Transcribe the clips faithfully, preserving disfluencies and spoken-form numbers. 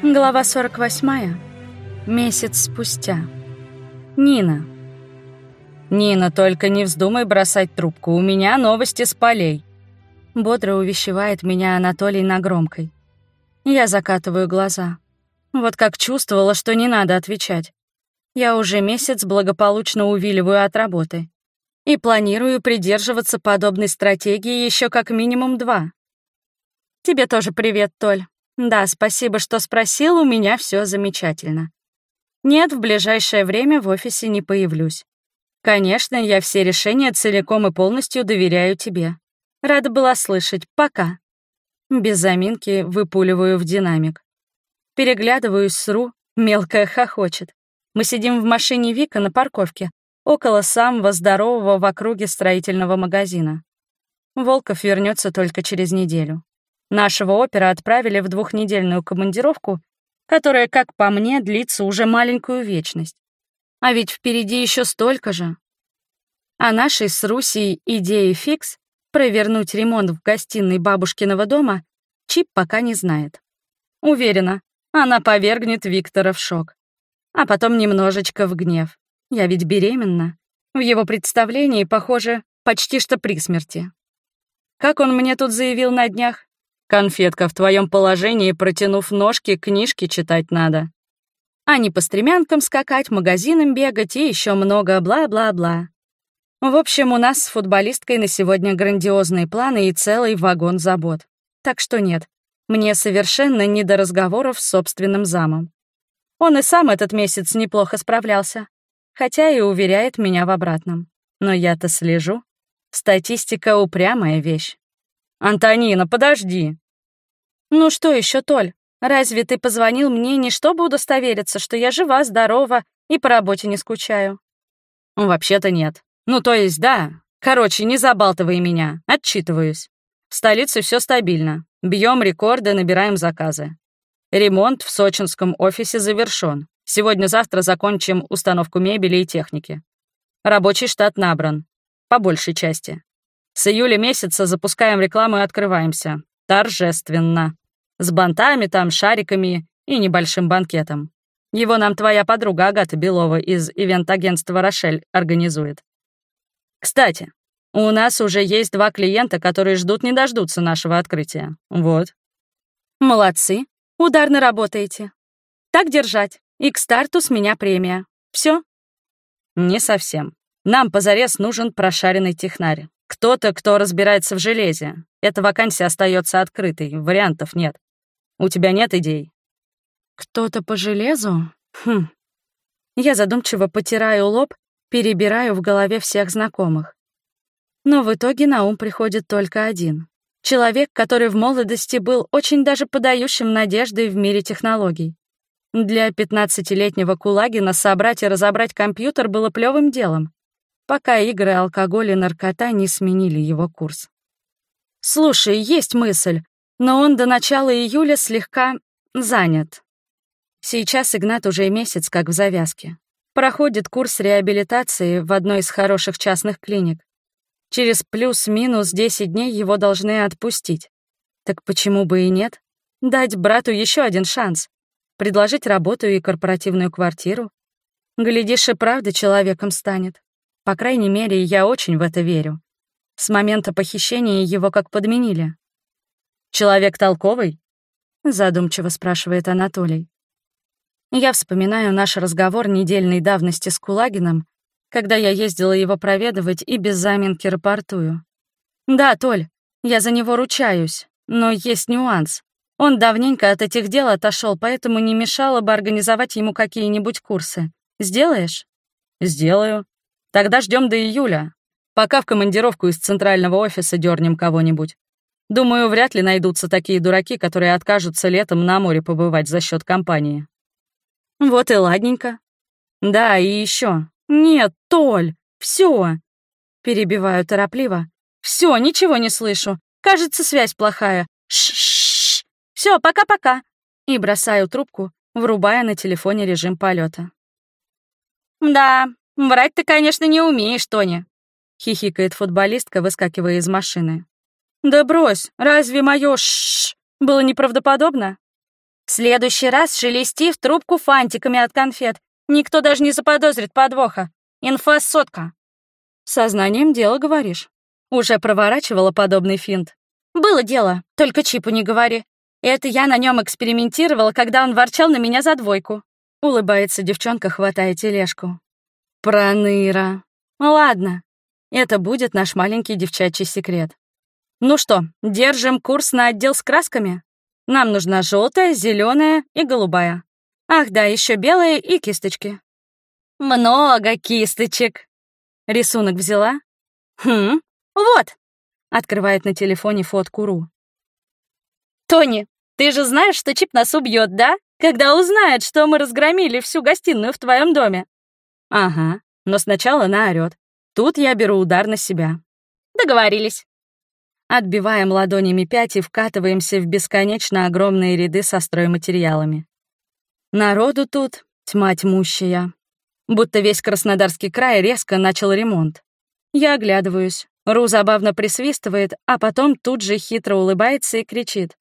Глава сорок восьмая. Месяц спустя. Нина. «Нина, только не вздумай бросать трубку, у меня новости с полей», — бодро увещевает меня Анатолий на громкой. Я закатываю глаза. Вот как чувствовала, что не надо отвечать. Я уже месяц благополучно увиливаю от работы и планирую придерживаться подобной стратегии еще как минимум два. Тебе тоже привет, Толь. Да, спасибо, что спросил, у меня все замечательно. Нет, в ближайшее время в офисе не появлюсь. Конечно, я все решения целиком и полностью доверяю тебе. Рада была слышать. Пока. Без заминки выпуливаю в динамик. Переглядываюсь с Ру, мелкая хохочет. Мы сидим в машине Вика на парковке, около самого здорового в округе строительного магазина. Волков вернется только через неделю. Нашего опера отправили в двухнедельную командировку, которая, как по мне, длится уже маленькую вечность. А ведь впереди еще столько же. О нашей с Русей идее фикс провернуть ремонт в гостиной бабушкиного дома Чип пока не знает. Уверена, она повергнет Виктора в шок. А потом немножечко в гнев. Я ведь беременна. В его представлении, похоже, почти что при смерти. Как он мне тут заявил на днях? «Конфетка, в твоем положении, протянув ножки, книжки читать надо. А не по стремянкам скакать, магазинам бегать и еще много бла-бла-бла». В общем, у нас с футболисткой на сегодня грандиозные планы и целый вагон забот. Так что нет, мне совершенно не до разговоров с собственным замом. Он и сам этот месяц неплохо справлялся, хотя и уверяет меня в обратном. Но я-то слежу. Статистика — упрямая вещь. «Антонина, подожди!» «Ну что еще, Толь? Разве ты позвонил мне не чтобы удостовериться, что я жива, здорова и по работе не скучаю?» «Вообще-то нет. Ну, то есть, да. Короче, не забалтывай меня. Отчитываюсь. В столице все стабильно. Бьем рекорды, набираем заказы. Ремонт в сочинском офисе завершен. Сегодня-завтра закончим установку мебели и техники. Рабочий штат набран. По большей части. С июля месяца запускаем рекламу и открываемся. Торжественно. С бантами там, шариками и небольшим банкетом. Его нам твоя подруга Агата Белова из ивент-агентства «Рошель» организует. Кстати, у нас уже есть два клиента, которые ждут не дождутся нашего открытия. Вот. Молодцы. Ударно работаете. Так держать. И к старту с меня премия. Все? Не совсем. Нам позарез нужен прошаренный технарь. Кто-то, кто разбирается в железе. Эта вакансия остается открытой, вариантов нет. У тебя нет идей? Кто-то по железу? Хм. Я задумчиво потираю лоб, перебираю в голове всех знакомых. Но в итоге на ум приходит только один. Человек, который в молодости был очень даже подающим надеждой в мире технологий. Для пятнадцатилетнего Кулагина собрать и разобрать компьютер было плевым делом, пока игры, алкоголь и наркота не сменили его курс. «Слушай, есть мысль, но он до начала июля слегка занят. Сейчас Игнат уже месяц как в завязке. Проходит курс реабилитации в одной из хороших частных клиник. Через плюс-минус десять дней его должны отпустить. Так почему бы и нет? Дать брату еще один шанс. Предложить работу и корпоративную квартиру. Глядишь, и правда человеком станет. По крайней мере, я очень в это верю. С момента похищения его как подменили. «Человек толковый?» — задумчиво спрашивает Анатолий. Я вспоминаю наш разговор недельной давности с Кулагиным, когда я ездила его проведывать и без заминки рапортую. «Да, Толь, я за него ручаюсь, но есть нюанс. Он давненько от этих дел отошел, поэтому не мешало бы организовать ему какие-нибудь курсы. Сделаешь?» «Сделаю. Тогда ждем до июля. Пока в командировку из центрального офиса дернем кого-нибудь. Думаю, вряд ли найдутся такие дураки, которые откажутся летом на море побывать за счет компании». «Вот и ладненько. Да, и еще. Нет, Толь, все. Перебиваю торопливо. Все, ничего не слышу. Кажется, связь плохая. Ш-ш-ш. Все, пока-пока. И бросаю трубку, врубая на телефоне режим полета. «Да, врать ты, конечно, не умеешь, Тоня», — хихикает футболистка, выскакивая из машины. «Да брось, разве моё ш было неправдоподобно?» следующий раз шелести в трубку фантиками от конфет. Никто даже не заподозрит подвоха. Инфа сотка. Сознанием дела говоришь. Уже проворачивала подобный финт. Было дело, только Чипу не говори. Это я на нем экспериментировала, когда он ворчал на меня за двойку. Улыбается девчонка, хватая тележку. Проныра. Ладно, это будет наш маленький девчачий секрет. Ну что, держим курс на отдел с красками? Нам нужна желтая, зеленая и голубая. Ах да, еще белые и кисточки. Много кисточек. Рисунок взяла? Хм, вот. Открывает на телефоне фотку Ру. Тони, ты же знаешь, что Чип нас убьет, да? Когда узнает, что мы разгромили всю гостиную в твоем доме. Ага, но сначала наорёт. Тут я беру удар на себя. Договорились. Отбиваем ладонями пять и вкатываемся в бесконечно огромные ряды со стройматериалами. Народу тут тьма тьмущая. Будто весь Краснодарский край резко начал ремонт. Я оглядываюсь. Ру забавно присвистывает, а потом тут же хитро улыбается и кричит.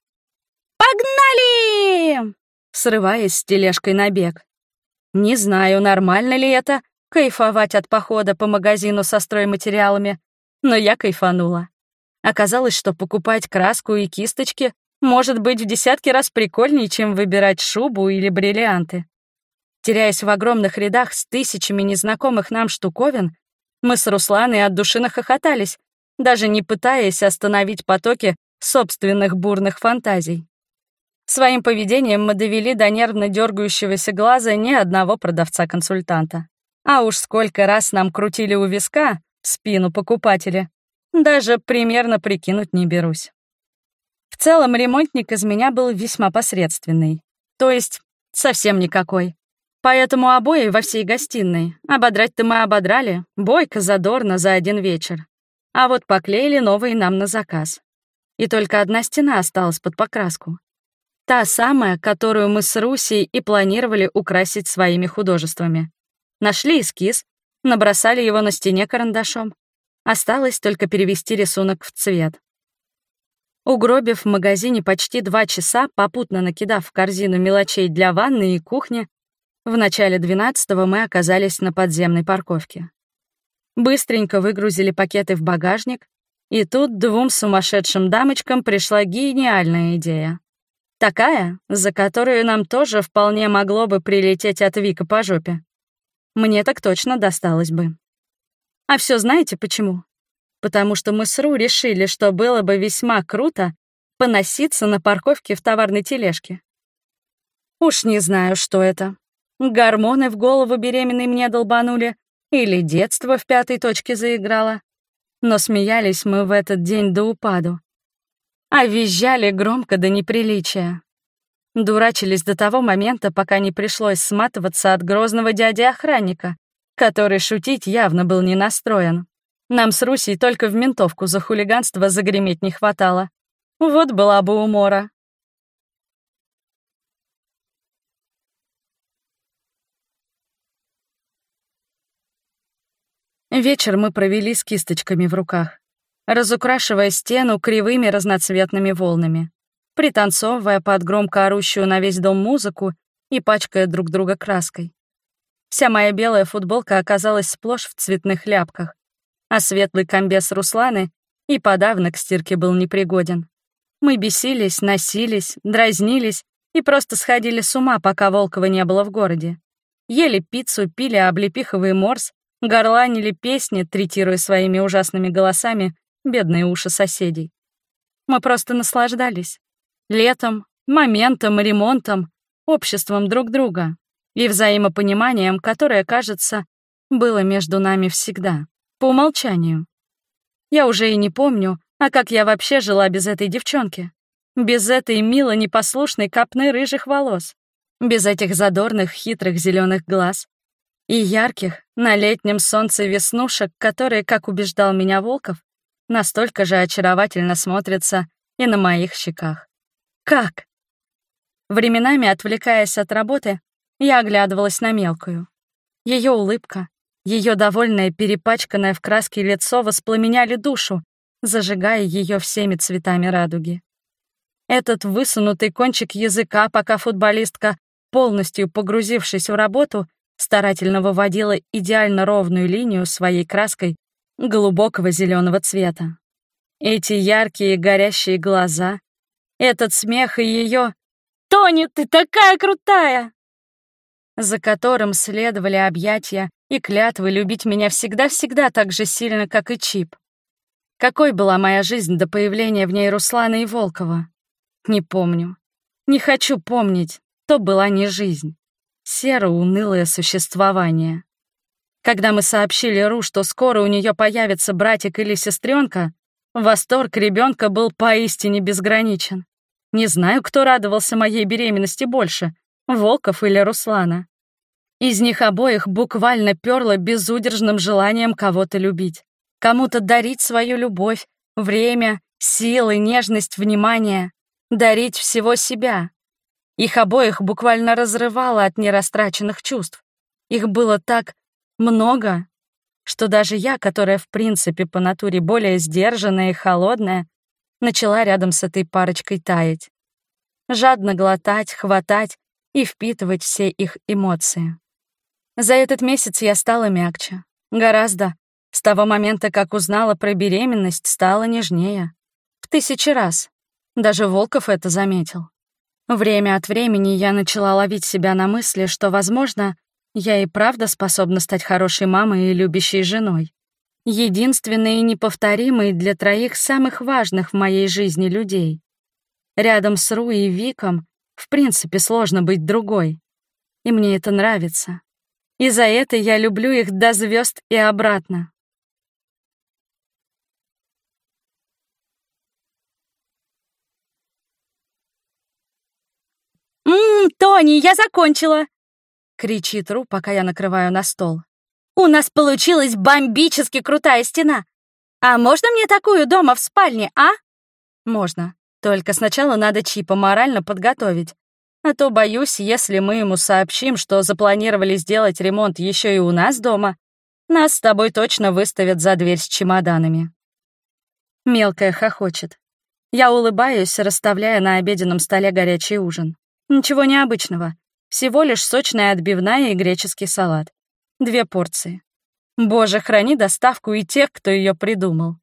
«Погнали!» Срываясь с тележкой на бег. Не знаю, нормально ли это — кайфовать от похода по магазину со стройматериалами, но я кайфанула. Оказалось, что покупать краску и кисточки может быть в десятки раз прикольнее, чем выбирать шубу или бриллианты. Теряясь в огромных рядах с тысячами незнакомых нам штуковин, мы с Русланой от души нахохотались, даже не пытаясь остановить потоки собственных бурных фантазий. Своим поведением мы довели до нервно дергающегося глаза ни одного продавца-консультанта. А уж сколько раз нам крутили у виска в спину покупатели, даже примерно прикинуть не берусь. В целом ремонтник из меня был весьма посредственный, то есть совсем никакой. Поэтому обои во всей гостиной ободрать-то мы ободрали, бойко, задорно за один вечер. А вот поклеили новые нам на заказ. И только одна стена осталась под покраску. Та самая, которую мы с Русей и планировали украсить своими художествами. Нашли эскиз, набросали его на стене карандашом. Осталось только перевести рисунок в цвет. Угробив в магазине почти два часа, попутно накидав в корзину мелочей для ванны и кухни, в начале двенадцатого мы оказались на подземной парковке. Быстренько выгрузили пакеты в багажник, и тут двум сумасшедшим дамочкам пришла гениальная идея. Такая, за которую нам тоже вполне могло бы прилететь от Вика по жопе. Мне так точно досталось бы. А все знаете почему? Потому что мы с Ру решили, что было бы весьма круто поноситься на парковке в товарной тележке. Уж не знаю, что это. Гормоны в голову беременной мне долбанули или детство в пятой точке заиграло. Но смеялись мы в этот день до упаду. А визжали громко до неприличия. Дурачились до того момента, пока не пришлось сматываться от грозного дяди-охранника, который шутить явно был не настроен. Нам с Русей только в ментовку за хулиганство загреметь не хватало. Вот была бы умора. Вечер мы провели с кисточками в руках, разукрашивая стену кривыми разноцветными волнами, пританцовывая под громко орущую на весь дом музыку и пачкая друг друга краской. Вся моя белая футболка оказалась сплошь в цветных ляпках, а светлый комбез Русланы и подавно к стирке был непригоден. Мы бесились, носились, дразнились и просто сходили с ума, пока Волкова не было в городе. Ели пиццу, пили облепиховый морс, горланили песни, третируя своими ужасными голосами бедные уши соседей. Мы просто наслаждались. Летом, моментом, ремонтом, обществом друг друга и взаимопониманием, которое, кажется, было между нами всегда, по умолчанию. Я уже и не помню, а как я вообще жила без этой девчонки, без этой мило непослушной копны рыжих волос, без этих задорных хитрых зеленых глаз и ярких на летнем солнце веснушек, которые, как убеждал меня Волков, настолько же очаровательно смотрятся и на моих щеках. Как? Временами, отвлекаясь от работы, я оглядывалась на мелкую. Ее улыбка, ее довольное, перепачканное в краске лицо воспламеняли душу, зажигая ее всеми цветами радуги. Этот высунутый кончик языка, пока футболистка, полностью погрузившись в работу, старательно выводила идеально ровную линию своей краской глубокого зеленого цвета. Эти яркие горящие глаза, этот смех и ее «Тони, ты такая крутая!», за которым следовали объятия и клятвы любить меня всегда-всегда так же сильно, как и Чип. Какой была моя жизнь до появления в ней Руслана и Волкова? Не помню. Не хочу помнить. То была не жизнь. Серо-унылое существование. Когда мы сообщили Ру, что скоро у нее появится братик или сестренка, восторг ребенка был поистине безграничен. Не знаю, кто радовался моей беременности больше, Волков или Руслана. Из них обоих буквально перло безудержным желанием кого-то любить, кому-то дарить свою любовь, время, силы, нежность, внимание, дарить всего себя. Их обоих буквально разрывало от нерастраченных чувств. Их было так много, что даже я, которая в принципе по натуре более сдержанная и холодная, начала рядом с этой парочкой таять. Жадно глотать, хватать и впитывать все их эмоции. За этот месяц я стала мягче. Гораздо. С того момента, как узнала про беременность, стала нежнее. В тысячи раз. Даже Волков это заметил. Время от времени я начала ловить себя на мысли, что, возможно, я и правда способна стать хорошей мамой и любящей женой. Единственной и неповторимой для троих самых важных в моей жизни людей. Рядом с Ру и Виком в принципе сложно быть другой. И мне это нравится. И за это я люблю их до звезд и обратно. «Ммм, Тони, я закончила!» — кричит Ру, пока я накрываю на стол. «У нас получилась бомбически крутая стена! А можно мне такую дома в спальне, а?» «Можно. Только сначала надо Чипа морально подготовить. А то, боюсь, если мы ему сообщим, что запланировали сделать ремонт еще и у нас дома, нас с тобой точно выставят за дверь с чемоданами». Мелкая хохочет. Я улыбаюсь, расставляя на обеденном столе горячий ужин. Ничего необычного. Всего лишь сочная отбивная и греческий салат. Две порции. Боже, храни доставку и тех, кто ее придумал.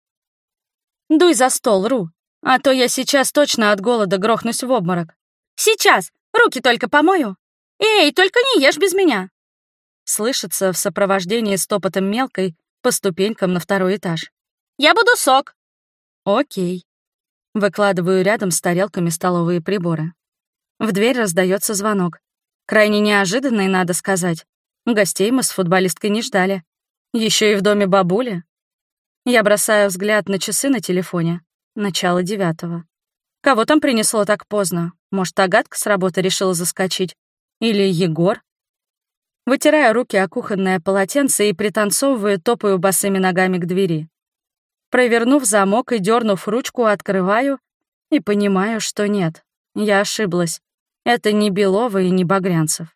«Дуй за стол, Ру, а то я сейчас точно от голода грохнусь в обморок». «Сейчас! Руки только помою! Эй, только не ешь без меня!» Слышится в сопровождении стопотом мелкой по ступенькам на второй этаж. «Я буду сок!» «Окей». Выкладываю рядом с тарелками столовые приборы. В дверь раздается звонок. Крайне неожиданный, надо сказать. Гостей мы с футболисткой не ждали. Еще и в доме бабули. Я бросаю взгляд на часы на телефоне. Начало девятого. Кого там принесло так поздно? Может, Агатка с работы решила заскочить? Или Егор? Вытираю руки о кухонное полотенце и, пританцовывая, топаю босыми ногами к двери. Провернув замок и дернув ручку, открываю и понимаю, что нет. Я ошиблась. Это не Белова и не Багрянцев.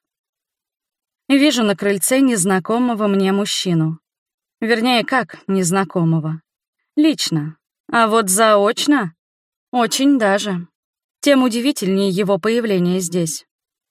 Вижу на крыльце незнакомого мне мужчину. Вернее, как незнакомого. Лично. А вот заочно — очень даже. Тем удивительнее его появление здесь.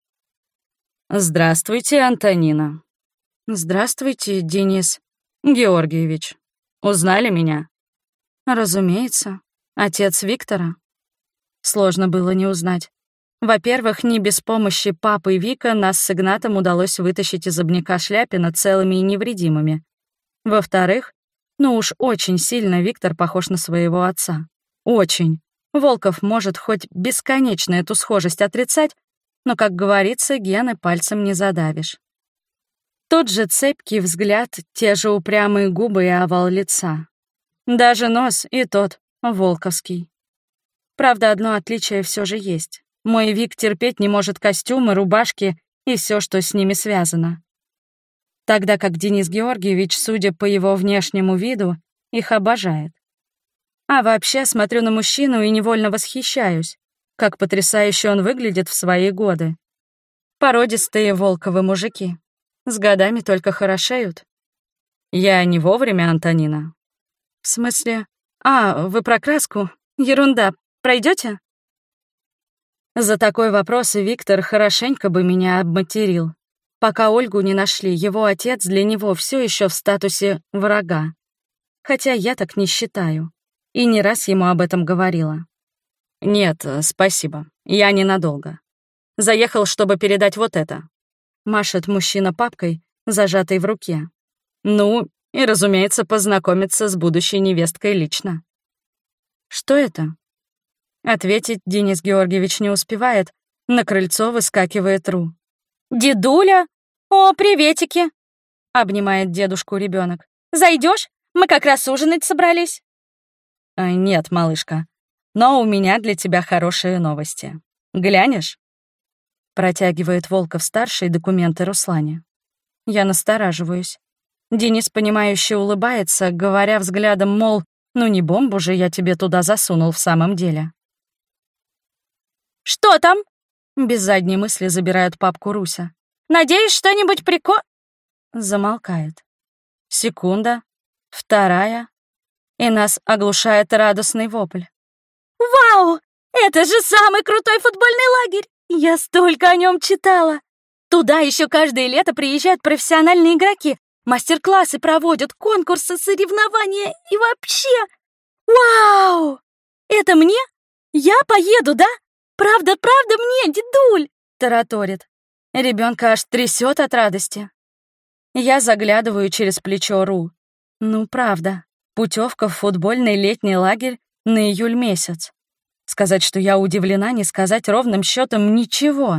«Здравствуйте, Антонина». «Здравствуйте, Денис Георгиевич. Узнали меня?» «Разумеется. Отец Виктора». Сложно было не узнать. Во-первых, не без помощи папы Вика нас с Игнатом удалось вытащить из обняка Шляпина целыми и невредимыми. Во-вторых, ну уж очень сильно Виктор похож на своего отца. Очень. Волков может хоть бесконечно эту схожесть отрицать, но, как говорится, гены пальцем не задавишь. Тот же цепкий взгляд, те же упрямые губы и овал лица. Даже нос и тот волковский. Правда, одно отличие все же есть. Мой Вик терпеть не может костюмы, рубашки и все, что с ними связано. Тогда как Денис Георгиевич, судя по его внешнему виду, их обожает. А вообще смотрю на мужчину и невольно восхищаюсь, как потрясающе он выглядит в свои годы. Породистые Волковы мужики. С годами только хорошеют. Я не вовремя, Антонина. В смысле? А, вы про краску? Ерунда. Пройдете? За такой вопрос Виктор хорошенько бы меня обматерил. Пока Ольгу не нашли, его отец для него все еще в статусе врага. Хотя я так не считаю. И не раз ему об этом говорила. «Нет, спасибо. Я ненадолго. Заехал, чтобы передать вот это». Машет мужчина папкой, зажатой в руке. Ну, и, разумеется, познакомиться с будущей невесткой лично. «Что это?» Ответить Денис Георгиевич не успевает. На крыльцо выскакивает Ру. «Дедуля? О, приветики!» — обнимает дедушку ребенок. «Зайдешь? Мы как раз ужинать собрались». «Э, «Нет, малышка, но у меня для тебя хорошие новости. Глянешь?» Протягивает Волков-старший документы Руслане. Я настораживаюсь. Денис, понимающе улыбается, говоря взглядом, мол, ну не бомбу же я тебе туда засунул в самом деле. «Что там?» Без задней мысли забирают папку Руся. «Надеюсь, что-нибудь прико...» Замолкает. Секунда, вторая, и нас оглушает радостный вопль. «Вау! Это же самый крутой футбольный лагерь! Я столько о нем читала! Туда еще каждое лето приезжают профессиональные игроки, мастер-классы проводят, конкурсы, соревнования и вообще... Вау! Это мне? Я поеду, да? Правда, правда мне, дедуль!» тараторит. Ребенка аж трясет от радости. Я заглядываю через плечо Ру. Ну, правда, путевка в футбольный летний лагерь на июль месяц. Сказать, что я удивлена, не сказать ровным счетом ничего.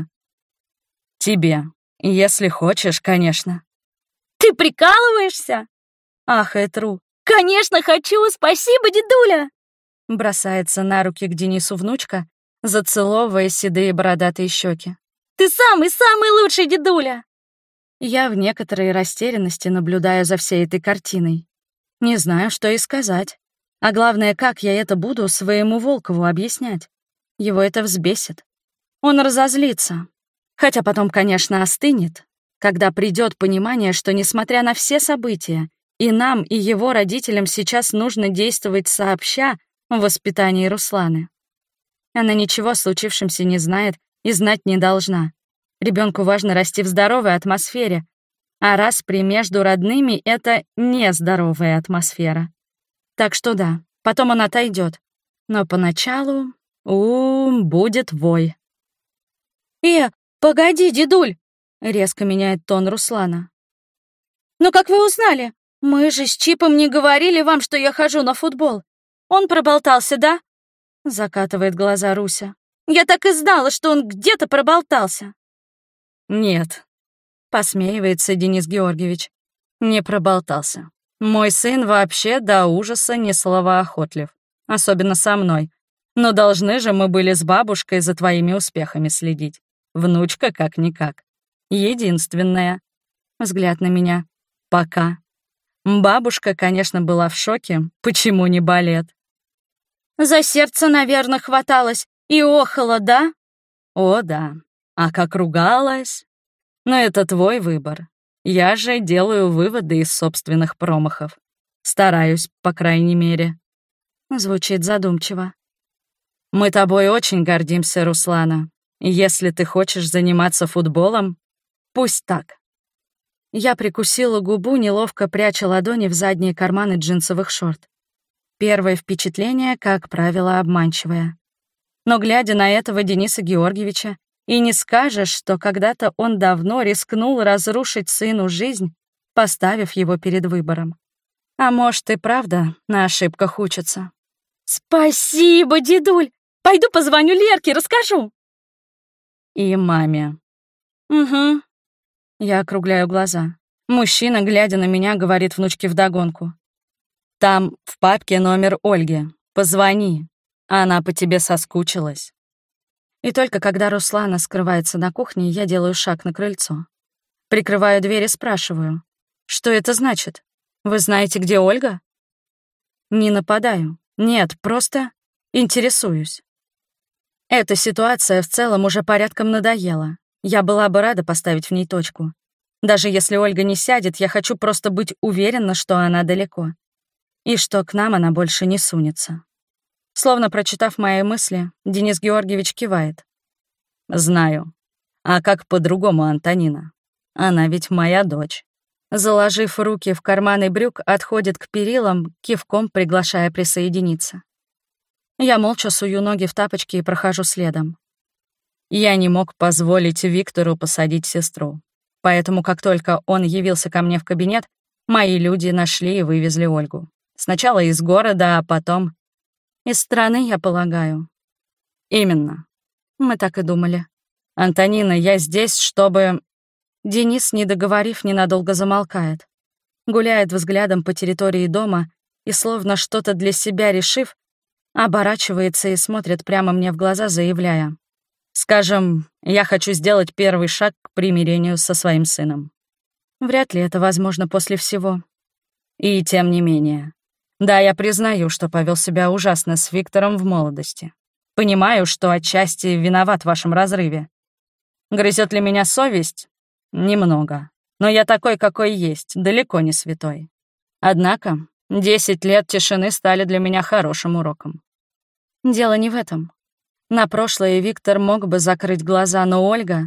Тебе, если хочешь, конечно. «Ты прикалываешься?» Ахает Ру. «Конечно хочу, спасибо, дедуля!» Бросается на руки к Денису внучка, зацеловывая седые бородатые щеки. «Ты самый-самый лучший, дедуля!» Я в некоторой растерянности наблюдаю за всей этой картиной. Не знаю, что и сказать. А главное, как я это буду своему Волкову объяснять. Его это взбесит. Он разозлится. Хотя потом, конечно, остынет, когда придет понимание, что, несмотря на все события, и нам, и его родителям сейчас нужно действовать сообща в воспитании Русланы. Она ничего о случившемся не знает и знать не должна. Ребенку важно расти в здоровой атмосфере, а распри между родными — это нездоровая атмосфера. Так что да, потом он отойдет, но поначалу у будет вой. «Э, погоди, дедуль!» — резко меняет тон Руслана. «Ну как вы узнали? Мы же с Чипом не говорили вам, что я хожу на футбол. Он проболтался, да?» — закатывает глаза Руся. «Я так и знала, что он где-то проболтался». «Нет», — посмеивается Денис Георгиевич, — «не проболтался. Мой сын вообще до ужаса не словоохотлив, особенно со мной. Но должны же мы были с бабушкой за твоими успехами следить. Внучка как-никак. Единственная». Взгляд на меня. «Пока». Бабушка, конечно, была в шоке. Почему не балет? «За сердце, наверное, хваталось и охала, да?» «О, да. А как ругалась? Но это твой выбор. Я же делаю выводы из собственных промахов. Стараюсь, по крайней мере». Звучит задумчиво. «Мы тобой очень гордимся, Руслана. Если ты хочешь заниматься футболом, пусть так». Я прикусила губу, неловко пряча ладони в задние карманы джинсовых шорт. Первое впечатление, как правило, обманчивое. Но, глядя на этого Дениса Георгиевича, и не скажешь, что когда-то он давно рискнул разрушить сыну жизнь, поставив его перед выбором. А может, и правда на ошибках учится. «Спасибо, дедуль! Пойду позвоню Лерке, расскажу!» «И маме». «Угу». Я округляю глаза. Мужчина, глядя на меня, говорит внучке вдогонку. «Там в папке номер Ольги. Позвони. Она по тебе соскучилась». И только когда Руслана скрывается на кухне, я делаю шаг на крыльцо. Прикрываю дверь и спрашиваю. «Что это значит? Вы знаете, где Ольга?» Не нападаю. Нет, просто интересуюсь. Эта ситуация в целом уже порядком надоела. Я была бы рада поставить в ней точку. Даже если Ольга не сядет, я хочу просто быть уверена, что она далеко. И что к нам она больше не сунется. Словно прочитав мои мысли, Денис Георгиевич кивает. Знаю. А как по-другому, Антонина? Она ведь моя дочь. Заложив руки в карманы брюк, отходит к перилам, кивком приглашая присоединиться. Я молча сую ноги в тапочки и прохожу следом. Я не мог позволить Виктору посадить сестру. Поэтому, как только он явился ко мне в кабинет, мои люди нашли и вывезли Ольгу. Сначала из города, а потом... Из страны, я полагаю. Именно. Мы так и думали. Антонина, я здесь, чтобы... Денис, не договорив, ненадолго замолкает. Гуляет взглядом по территории дома и, словно что-то для себя решив, оборачивается и смотрит прямо мне в глаза, заявляя: «Скажем, я хочу сделать первый шаг к примирению со своим сыном». Вряд ли это возможно после всего. И тем не менее. Да, я признаю, что повел себя ужасно с Виктором в молодости. Понимаю, что отчасти виноват в вашем разрыве. Грызет ли меня совесть? Немного. Но я такой, какой есть, далеко не святой. Однако десять лет тишины стали для меня хорошим уроком. Дело не в этом. На прошлое Виктор мог бы закрыть глаза, но Ольга...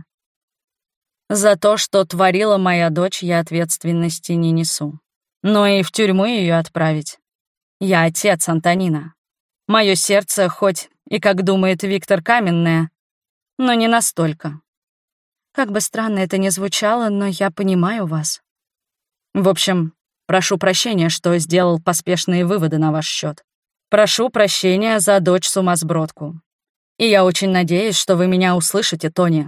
За то, что творила моя дочь, я ответственности не несу. Но и в тюрьму ее отправить. Я отец, Антонина. Мое сердце, хоть и, как думает Виктор, каменное, но не настолько. Как бы странно это ни звучало, но я понимаю вас. В общем, прошу прощения, что сделал поспешные выводы на ваш счет. Прошу прощения за дочь-сумасбродку. И я очень надеюсь, что вы меня услышите, Тони.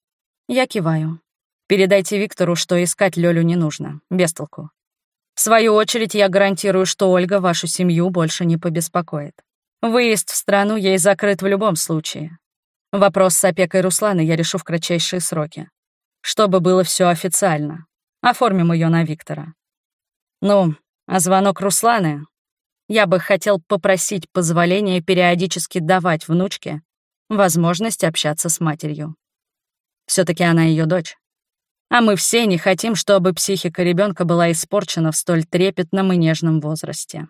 Я киваю. Передайте Виктору, что искать Лёлю не нужно, без толку. В свою очередь, я гарантирую, что Ольга вашу семью больше не побеспокоит. Выезд в страну ей закрыт в любом случае. Вопрос с опекой Русланы я решу в кратчайшие сроки. Чтобы было все официально. Оформим ее на Виктора. Ну, а звонок Русланы... Я бы хотел попросить позволения периодически давать внучке возможность общаться с матерью. все таки она ее дочь. А мы все не хотим, чтобы психика ребенка была испорчена в столь трепетном и нежном возрасте.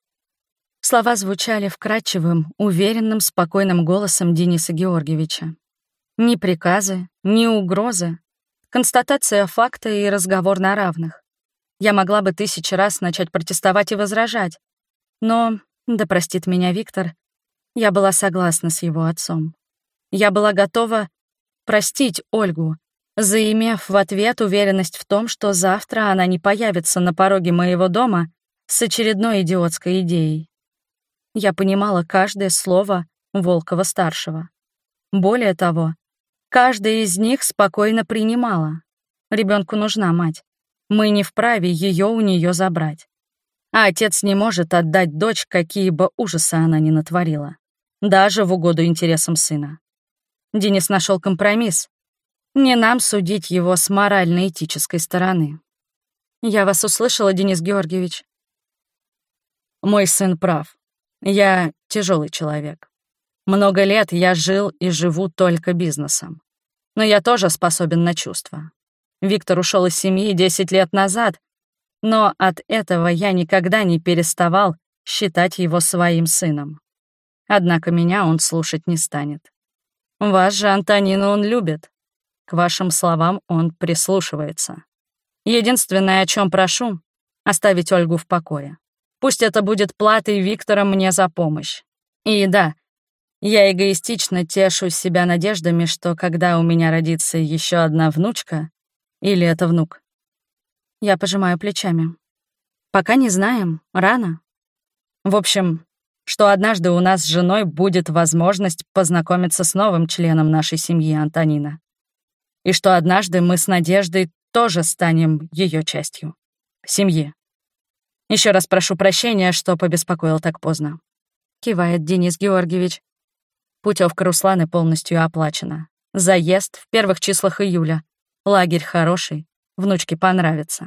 Слова звучали вкрадчивым, уверенным, спокойным голосом Дениса Георгиевича. Ни приказы, ни угрозы. Констатация факта и разговор на равных. Я могла бы тысячи раз начать протестовать и возражать. Но, да простит меня Виктор, я была согласна с его отцом. Я была готова простить Ольгу, заимев в ответ уверенность в том, что завтра она не появится на пороге моего дома с очередной идиотской идеей. Я понимала каждое слово Волкова-старшего. Более того, каждая из них спокойно принимала. Ребенку нужна мать. Мы не вправе ее у нее забрать. А отец не может отдать дочь, какие бы ужасы она ни натворила. Даже в угоду интересам сына. Денис нашел компромисс. Не нам судить его с морально-этической стороны. Я вас услышала, Денис Георгиевич. Мой сын прав. Я тяжелый человек. Много лет я жил и живу только бизнесом. Но я тоже способен на чувства. Виктор ушел из семьи десять лет назад, но от этого я никогда не переставал считать его своим сыном. Однако меня он слушать не станет. Вас же, Антонину, он любит. К вашим словам он прислушивается. Единственное, о чем прошу — оставить Ольгу в покое. Пусть это будет платой Виктора мне за помощь. И да, я эгоистично тешу себя надеждами, что когда у меня родится еще одна внучка, или это внук, я пожимаю плечами. Пока не знаем, рано. В общем, что однажды у нас с женой будет возможность познакомиться с новым членом нашей семьи, Антонина. И что однажды мы с Надеждой тоже станем ее частью. Семьи. Еще раз прошу прощения, что побеспокоил так поздно. Кивает Денис Георгиевич. Путевка Русланы полностью оплачена. Заезд в первых числах июля. Лагерь хороший. Внучке понравится.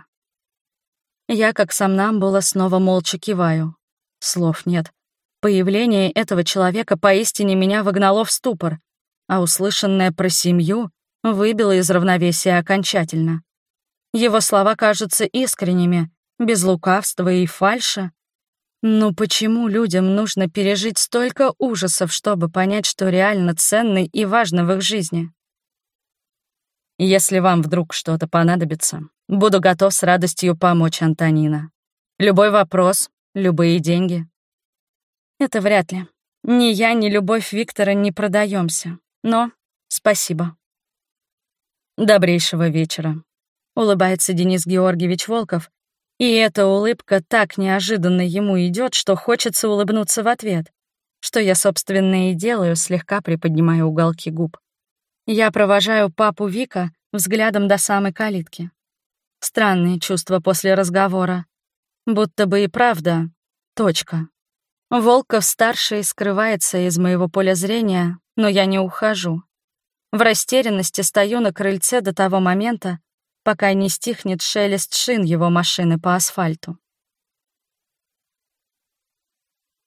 Я, как сомнамбула, снова молча киваю. Слов нет. Появление этого человека поистине меня выгнало в ступор, а услышанное про семью выбило из равновесия окончательно. Его слова кажутся искренними, без лукавства и фальши. Но почему людям нужно пережить столько ужасов, чтобы понять, что реально ценно и важно в их жизни? Если вам вдруг что-то понадобится, буду готов с радостью помочь, Антонина. Любой вопрос, любые деньги. Это вряд ли. Ни я, ни любовь Виктора не продаемся. Но спасибо. Добрейшего вечера. Улыбается Денис Георгиевич Волков, и эта улыбка так неожиданно ему идет, что хочется улыбнуться в ответ, что я, собственно, и делаю, слегка приподнимая уголки губ. Я провожаю папу Вика взглядом до самой калитки. Странные чувства после разговора. Будто бы и правда. Точка. Волков-старший скрывается из моего поля зрения, но я не ухожу. В растерянности стою на крыльце до того момента, пока не стихнет шелест шин его машины по асфальту.